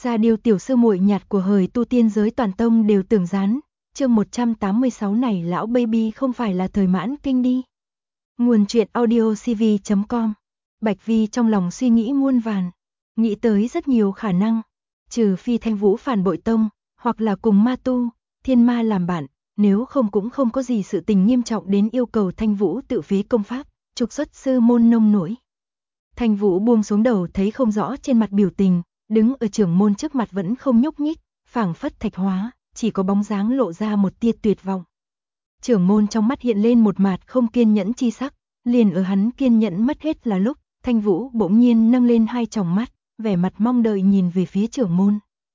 Ra điều tiểu sư muội nhạt của hời tu tiên giới toàn tông đều tưởng rán, chương 186 này lão baby không phải là thời mãn kinh đi. Nguồn truyện audiocv.com. Bạch Vi trong lòng suy nghĩ muôn vàn, nghĩ tới rất nhiều khả năng, trừ phi Thanh Vũ phản bội tông, hoặc là cùng ma tu, thiên ma làm bạn, nếu không cũng không có gì sự tình nghiêm trọng đến yêu cầu Thanh Vũ tự phí công pháp, trục xuất sư môn nông nổi. Thanh Vũ buông xuống đầu thấy không rõ trên mặt biểu tình, đứng ở trưởng môn trước mặt vẫn không nhúc nhích, phảng phất thạch hóa, chỉ có bóng dáng lộ ra một tia tuyệt vọng. Trưởng môn trong mắt hiện lên một mạt không kiên nhẫn chi sắc, liền ở hắn kiên nhẫn mất hết là lúc, Thanh Vũ bỗng nhiên nâng lên hai tròng mắt, vẻ mặt mong đợi nhìn về phía trưởng môn.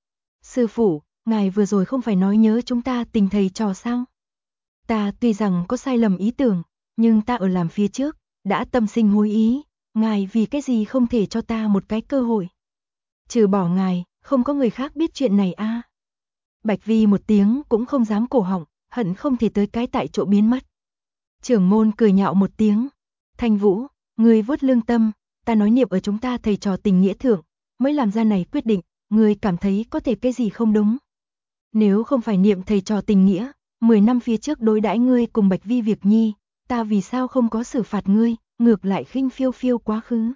Sư phụ, ngài vừa rồi không phải nói nhớ chúng ta tình thầy trò sao? Ta tuy rằng có sai lầm ý tưởng, nhưng ta ở làm phía trước, đã tâm sinh hối ý, ngài vì cái gì không thể cho ta một cái cơ hội? Trừ bỏ ngài, không có người khác biết chuyện này a. Bạch Vi một tiếng cũng không dám cổ họng, hận không thể tới cái tại chỗ biến mất. Trưởng môn cười nhạo một tiếng. Thanh Vũ, ngươi vuốt lương tâm, ta nói niệm ở chúng ta thầy trò tình nghĩa thượng, mới làm ra này quyết định, ngươi cảm thấy có thể cái gì không đúng. Nếu không phải niệm thầy trò tình nghĩa, 10 năm phía trước đối đãi ngươi cùng Bạch Vi việc nhi, ta vì sao không có xử phạt ngươi, ngược lại khinh phiêu phiêu quá khứ.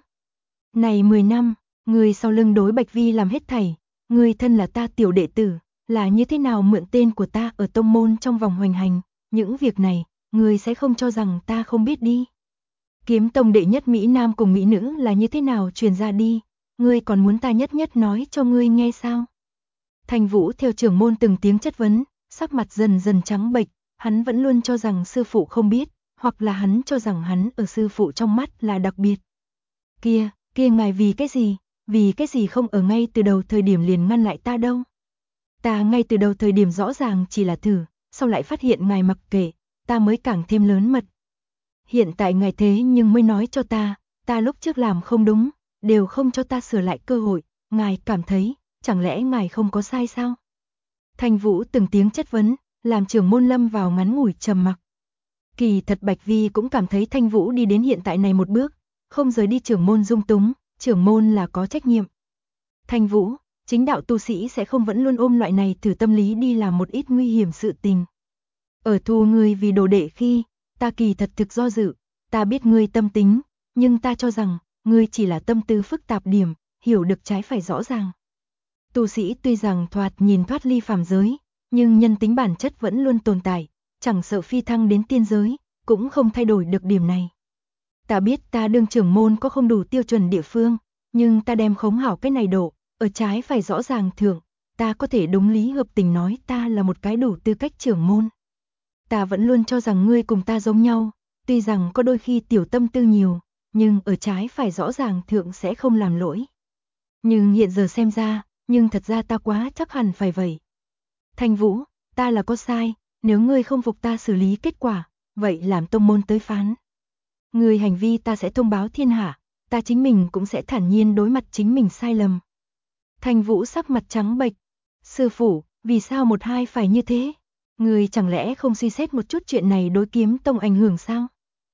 Này 10 năm, ngươi sau lưng đối Bạch Vi làm hết thảy, ngươi thân là ta tiểu đệ tử, là như thế nào mượn tên của ta ở tông môn trong vòng hoành hành, những việc này, ngươi sẽ không cho rằng ta không biết đi. Kiếm tông đệ nhất Mỹ Nam cùng Mỹ Nữ là như thế nào truyền ra đi, ngươi còn muốn ta nhất nhất nói cho ngươi nghe sao? Thanh Vũ theo trưởng môn từng tiếng chất vấn, sắc mặt dần dần trắng bệch, hắn vẫn luôn cho rằng sư phụ không biết, hoặc là hắn cho rằng hắn ở sư phụ trong mắt là đặc biệt. Kia ngài vì cái gì không ở ngay từ đầu thời điểm liền ngăn lại ta đâu? Ta ngay từ đầu thời điểm rõ ràng chỉ là thử, sau lại phát hiện ngài mặc kệ, ta mới càng thêm lớn mật. Hiện tại ngài thế nhưng mới nói cho ta lúc trước làm không đúng, đều không cho ta sửa lại cơ hội, ngài cảm thấy, chẳng lẽ ngài không có sai sao? Thanh Vũ từng tiếng chất vấn, làm trưởng môn lâm vào ngắn ngủi trầm mặc. Kỳ thật Bạch Vi cũng cảm thấy Thanh Vũ đi đến hiện tại này một bước, không rời đi trưởng môn dung túng, trưởng môn là có trách nhiệm. Thanh Vũ, chính đạo tu sĩ sẽ không vẫn luôn ôm loại này thử tâm lý đi làm một ít nguy hiểm sự tình. Ở thu ngươi vì đồ đệ khi, ta kỳ thật thực do dự, ta biết ngươi tâm tính, nhưng ta cho rằng, ngươi chỉ là tâm tư phức tạp điểm, hiểu được trái phải rõ ràng. Tu sĩ tuy rằng nhìn thoát ly phàm giới, nhưng nhân tính bản chất vẫn luôn tồn tại, chẳng sợ phi thăng đến tiên giới, cũng không thay đổi được điểm này. Ta biết ta đương trưởng môn có không đủ tiêu chuẩn địa phương, nhưng ta đem khống hảo cái này độ, ở trái phải rõ ràng thượng, ta có thể đúng lý hợp tình nói ta là một cái đủ tư cách trưởng môn. Ta vẫn luôn cho rằng ngươi cùng ta giống nhau, tuy rằng có đôi khi tiểu tâm tư nhiều, nhưng ở trái phải rõ ràng thượng sẽ không làm lỗi. Nhưng hiện giờ xem ra, nhưng thật ra ta quá chắc hẳn phải vậy. Thanh Vũ, ta là có sai, nếu ngươi không phục ta xử lý kết quả, vậy làm tông môn tới phán. Ngươi hành vi ta sẽ thông báo thiên hạ, ta chính mình cũng sẽ thản nhiên đối mặt chính mình sai lầm. Thanh Vũ sắc mặt trắng bệch. Sư phụ, vì sao một hai phải như thế? Ngươi chẳng lẽ không suy xét một chút chuyện này đối kiếm tông ảnh hưởng sao?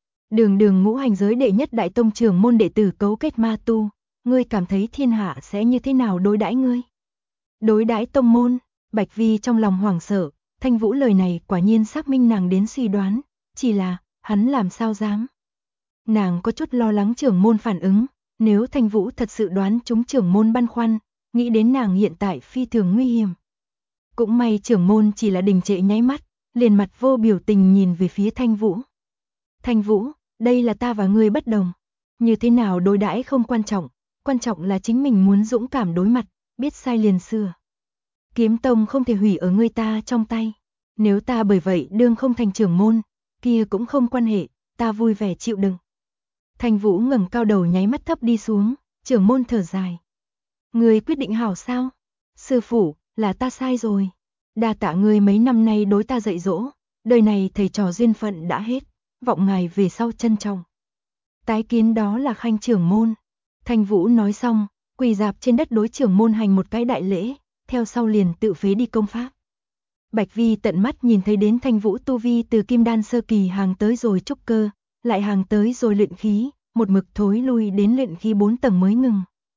Đường ngũ hành giới đệ nhất đại tông trưởng môn đệ tử cấu kết ma tu, ngươi cảm thấy thiên hạ sẽ như thế nào đối đãi ngươi? Đối đãi tông môn, Bạch Vi trong lòng hoảng sợ, Thanh Vũ lời này quả nhiên xác minh nàng đến suy đoán, chỉ là, hắn làm sao dám? Nàng có chút lo lắng trưởng môn phản ứng, nếu Thanh Vũ thật sự đoán chúng trưởng môn băn khoăn, nghĩ đến nàng hiện tại phi thường nguy hiểm. Cũng may trưởng môn chỉ là đình trệ nháy mắt, liền mặt vô biểu tình nhìn về phía Thanh Vũ. Thanh Vũ, đây là ta và ngươi bất đồng. Như thế nào đối đãi không quan trọng là chính mình muốn dũng cảm đối mặt, biết sai liền sửa. Kiếm tông không thể hủy ở ngươi ta trong tay. Nếu ta bởi vậy đương không thành trưởng môn, kia cũng không quan hệ, ta vui vẻ chịu đựng. Thanh Vũ ngẩng cao đầu nháy mắt thấp đi xuống, trưởng môn thở dài. Ngươi quyết định hảo sao? Sư phụ, là ta sai rồi. Đa tạ ngươi mấy năm nay đối ta dạy dỗ, đời này thầy trò duyên phận đã hết, vọng ngài về sau trân trọng. Tái kiến đó là Khanh trưởng môn. Thanh Vũ nói xong, quỳ dạp trên đất đối trưởng môn hành một cái đại lễ, theo sau liền tự phế đi công pháp. Bạch Vi tận mắt nhìn thấy đến Thanh Vũ tu vi từ kim đan sơ kỳ hàng tới rồi trúc cơ, lại hàng tới rồi luyện khí, một mực thối lui đến luyện khí 4 tầng mới ngừng.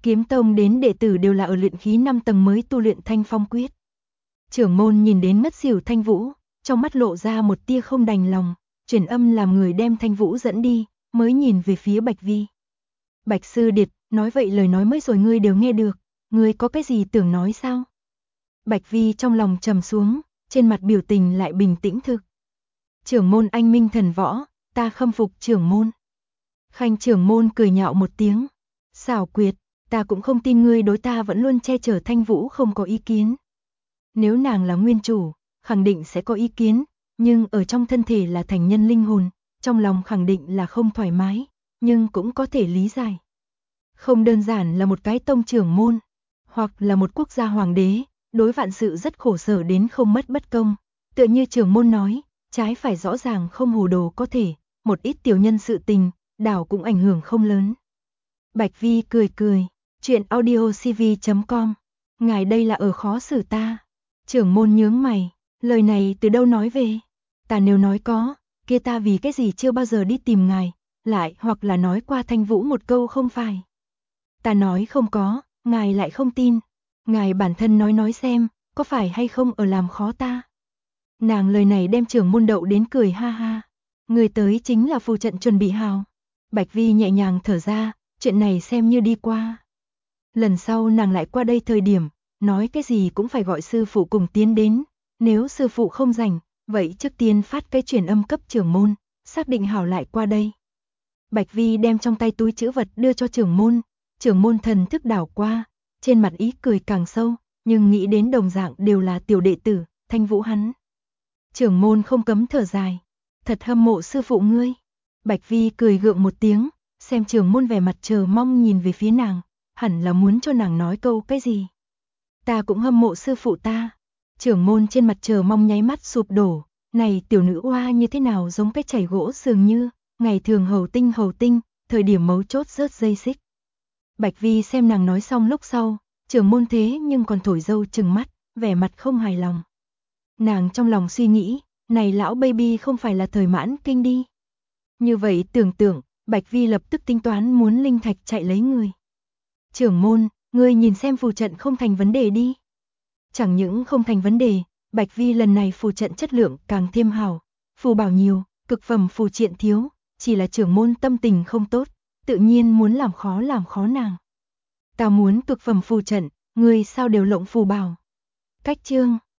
Kiếm tông đến đệ tử đều là ở luyện khí 5 tầng mới tu luyện Thanh Phong quyết. Trưởng môn nhìn đến ngất xỉu Thanh Vũ, trong mắt lộ ra một tia không đành lòng, truyền âm làm người đem Thanh Vũ dẫn đi, mới nhìn về phía Bạch Vi. Bạch sư điệt, nói vậy lời nói mới rồi ngươi đều nghe được, ngươi có cái gì tưởng nói sao? Bạch Vi trong lòng trầm xuống, trên mặt biểu tình lại bình tĩnh thực. Trưởng môn anh minh thần võ, ta khâm phục trưởng môn. Khanh trưởng môn cười nhạo một tiếng. Xảo quyệt, ta cũng không tin ngươi đối ta vẫn luôn che chở Thanh Vũ không có ý kiến. Nếu nàng là nguyên chủ, khẳng định sẽ có ý kiến, nhưng ở trong thân thể là thành nhân linh hồn, trong lòng khẳng định là không thoải mái, nhưng cũng có thể lý giải. Không đơn giản là một cái tông trưởng môn, hoặc là một quốc gia hoàng đế, đối vạn sự rất khổ sở đến không mất bất công. Tựa như trưởng môn nói, trái phải rõ ràng không hồ đồ có thể, một ít tiểu nhân sự tình, đảo cũng ảnh hưởng không lớn. Bạch Vi cười cười, chuyện audiocv.com, ngài đây là ở khó xử ta. Trưởng môn nhướng mày, lời này từ đâu nói về? Ta nếu nói có, kia ta vì cái gì chưa bao giờ đi tìm ngài, lại hoặc là nói qua Thanh Vũ một câu không phải. Ta nói không có, ngài lại không tin. Ngài bản thân nói xem, có phải hay không ở làm khó ta? Nàng lời này đem trưởng môn đậu đến cười ha ha. Người tới chính là phù trận chuẩn bị hào. Bạch Vi nhẹ nhàng thở ra, chuyện này xem như đi qua. Lần sau nàng lại qua đây thời điểm, nói cái gì cũng phải gọi sư phụ cùng tiến đến. Nếu sư phụ không rảnh, vậy trước tiên phát cái truyền âm cấp trưởng môn, xác định hảo lại qua đây. Bạch Vi đem trong tay túi trữ vật đưa cho trưởng môn thần thức đảo qua, trên mặt ý cười càng sâu, nhưng nghĩ đến đồng dạng đều là tiểu đệ tử, Thanh Vũ hắn. Trưởng môn không cấm thở dài, thật hâm mộ sư phụ ngươi. Bạch Vi cười gượng một tiếng, xem trưởng môn vẻ mặt chờ mong nhìn về phía nàng, hẳn là muốn cho nàng nói câu cái gì. Ta cũng hâm mộ sư phụ ta. Trưởng môn trên mặt chờ mong nháy mắt sụp đổ, này tiểu nữ oa như thế nào giống cái chảy gỗ dường như, ngày thường hầu tinh, thời điểm mấu chốt rớt dây xích. Bạch Vi xem nàng nói xong lúc sau, trưởng môn thế nhưng còn thổi dâu trừng mắt, vẻ mặt không hài lòng. Nàng trong lòng suy nghĩ, này lão baby không phải là thời mãn kinh đi. Như vậy tưởng tượng, Bạch Vi lập tức tính toán muốn linh thạch chạy lấy người. Trưởng môn, ngươi nhìn xem phù trận không thành vấn đề đi. Chẳng những không thành vấn đề, Bạch Vi lần này phù trận chất lượng càng thêm hảo, phù bảo nhiều, cực phẩm phù triện thiếu, chỉ là trưởng môn tâm tình không tốt, tự nhiên muốn làm khó nàng. Ta muốn cực phẩm phù trận, ngươi sao đều lộng phù bảo. Cách chương